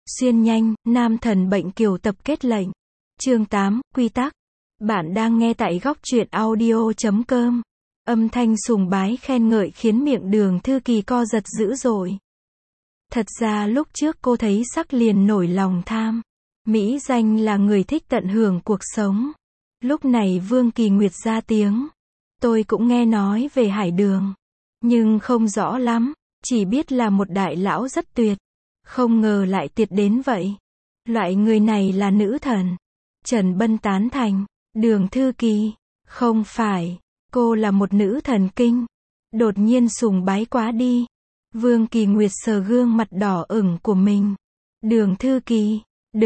Xuyên nhanh, nam thần bệnh kiều tập kết lệnh. Chương 8, quy tắc. Bạn đang nghe tại góc truyện audio.com. Âm thanh sùng bái khen ngợi khiến miệng Đường Thư Kỳ co giật dữ dội. Thật ra lúc trước cô thấy sắc liền nổi lòng tham. Mỹ danh là người thích tận hưởng cuộc sống. Lúc này Vương Kỳ Nguyệt ra tiếng. Tôi cũng nghe nói về Hải Đường. Nhưng không rõ lắm, chỉ biết là một đại lão rất tuyệt. Không ngờ lại tuyệt đến vậy. Loại người này là nữ thần. Trần Bân tán thành. Đường Thư Kỳ, không phải, cô là một nữ thần kinh. Đột nhiên sùng bái quá đi. Vương Kỳ Nguyệt sờ gương mặt đỏ ửng của mình. Đường Thư Kỳ,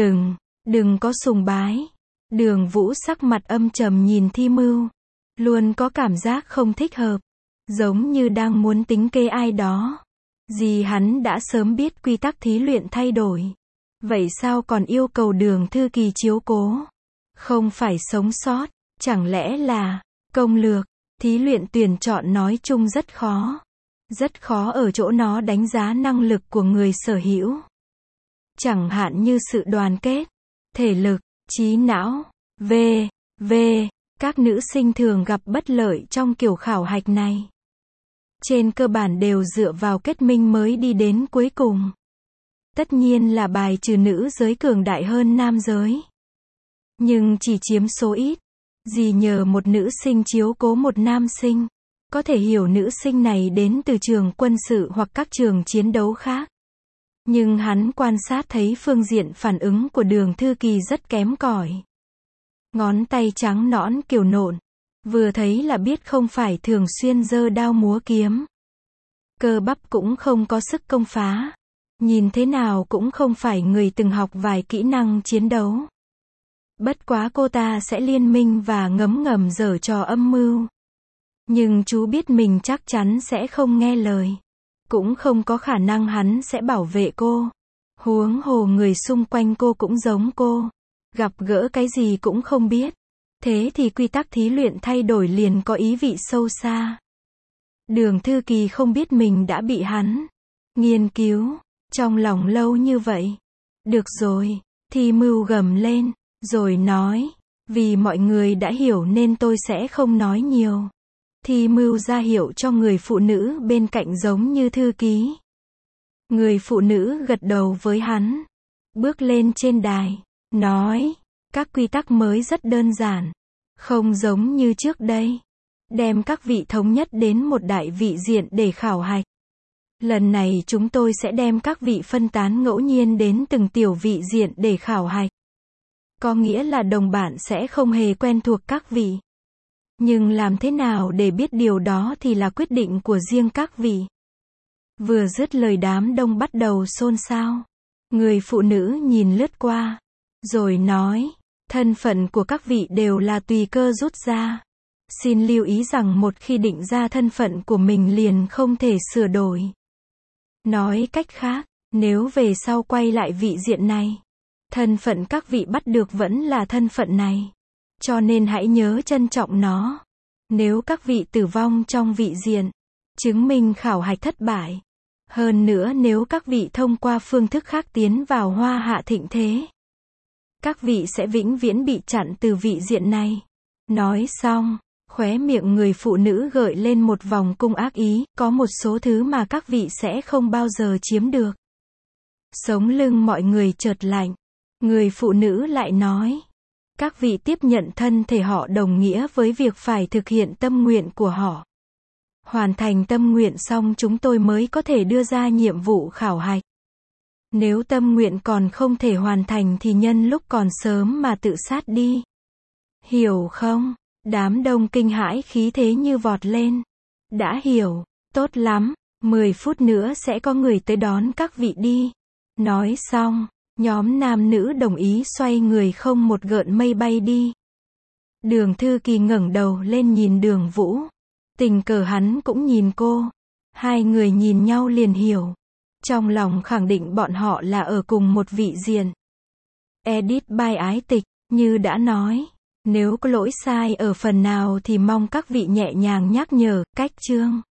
đừng có sùng bái. Đường Vũ sắc mặt âm trầm nhìn Thi Mưu. Luôn có cảm giác không thích hợp. Giống như đang muốn tính kế ai đó. Gì hắn đã sớm biết quy tắc thí luyện thay đổi. Vậy sao còn yêu cầu Đường Thư Kỳ chiếu cố? Không phải sống sót, chẳng lẽ là công lược? Thí luyện tuyển chọn nói chung rất khó. Rất khó ở chỗ nó đánh giá năng lực của người sở hữu. Chẳng hạn như sự đoàn kết, thể lực, trí não, v.v. Các nữ sinh thường gặp bất lợi trong kiểu khảo hạch này. Trên cơ bản đều dựa vào kết minh mới đi đến cuối cùng. Tất nhiên là bài trừ nữ giới cường đại hơn nam giới. Nhưng chỉ chiếm số ít. Gì nhờ một nữ sinh chiếu cố một nam sinh. Có thể hiểu nữ sinh này đến từ trường quân sự hoặc các trường chiến đấu khác. Nhưng hắn quan sát thấy phương diện phản ứng của Đường Thư Kỳ rất kém cỏi. Ngón tay trắng nõn kiều nộn. Vừa thấy là biết không phải thường xuyên giơ đao múa kiếm. Cơ bắp cũng không có sức công phá. Nhìn thế nào cũng không phải người từng học vài kỹ năng chiến đấu. Bất quá cô ta sẽ liên minh và ngấm ngầm giở trò âm mưu. Nhưng chú biết mình chắc chắn sẽ không nghe lời. Cũng không có khả năng hắn sẽ bảo vệ cô. Huống hồ người xung quanh cô cũng giống cô. Gặp gỡ cái gì cũng không biết. Thế thì quy tắc thí luyện thay đổi liền có ý vị sâu xa. Đường Thư Kỳ không biết mình đã bị hắn nghiên cứu trong lòng lâu như vậy. Được rồi, Thi Mưu gầm lên, rồi nói, vì mọi người đã hiểu nên tôi sẽ không nói nhiều. Thi Mưu ra hiệu cho người phụ nữ bên cạnh giống như thư ký. Người phụ nữ gật đầu với hắn, bước lên trên đài, nói, các quy tắc mới rất đơn giản, không giống như trước đây. Đem các vị thống nhất đến một đại vị diện để khảo hạch. Lần này chúng tôi sẽ đem các vị phân tán ngẫu nhiên đến từng tiểu vị diện để khảo hạch. Có nghĩa là đồng bạn sẽ không hề quen thuộc các vị. Nhưng làm thế nào để biết điều đó thì là quyết định của riêng các vị. Vừa dứt lời đám đông bắt đầu xôn xao. Người phụ nữ nhìn lướt qua, rồi nói, thân phận của các vị đều là tùy cơ rút ra. Xin lưu ý rằng một khi định ra thân phận của mình liền không thể sửa đổi. Nói cách khác, nếu về sau quay lại vị diện này, thân phận các vị bắt được vẫn là thân phận này. Cho nên hãy nhớ trân trọng nó. Nếu các vị tử vong trong vị diện, chứng minh khảo hạch thất bại. Hơn nữa nếu các vị thông qua phương thức khác tiến vào Hoa Hạ thịnh thế, các vị sẽ vĩnh viễn bị chặn từ vị diện này. Nói xong, khóe miệng người phụ nữ gợi lên một vòng cung ác ý, có một số thứ mà các vị sẽ không bao giờ chiếm được. Sống lưng mọi người chợt lạnh. Người phụ nữ lại nói, các vị tiếp nhận thân thể họ đồng nghĩa với việc phải thực hiện tâm nguyện của họ. Hoàn thành tâm nguyện xong chúng tôi mới có thể đưa ra nhiệm vụ khảo hạch. Nếu tâm nguyện còn không thể hoàn thành thì nhân lúc còn sớm mà tự sát đi. Hiểu không? Đám đông kinh hãi khí thế như vọt lên. Đã hiểu, tốt lắm, 10 phút nữa sẽ có người tới đón các vị đi. Nói xong, nhóm nam nữ đồng ý xoay người không một gợn mây bay đi. Đường Thư Kỳ ngẩng đầu lên nhìn Đường Vũ. Tình cờ hắn cũng nhìn cô. Hai người nhìn nhau liền hiểu. Trong lòng khẳng định bọn họ là ở cùng một vị diện. Edit by Ái Tịch, như đã nói. Nếu có lỗi sai ở phần nào thì mong các vị nhẹ nhàng nhắc nhở, cách chương.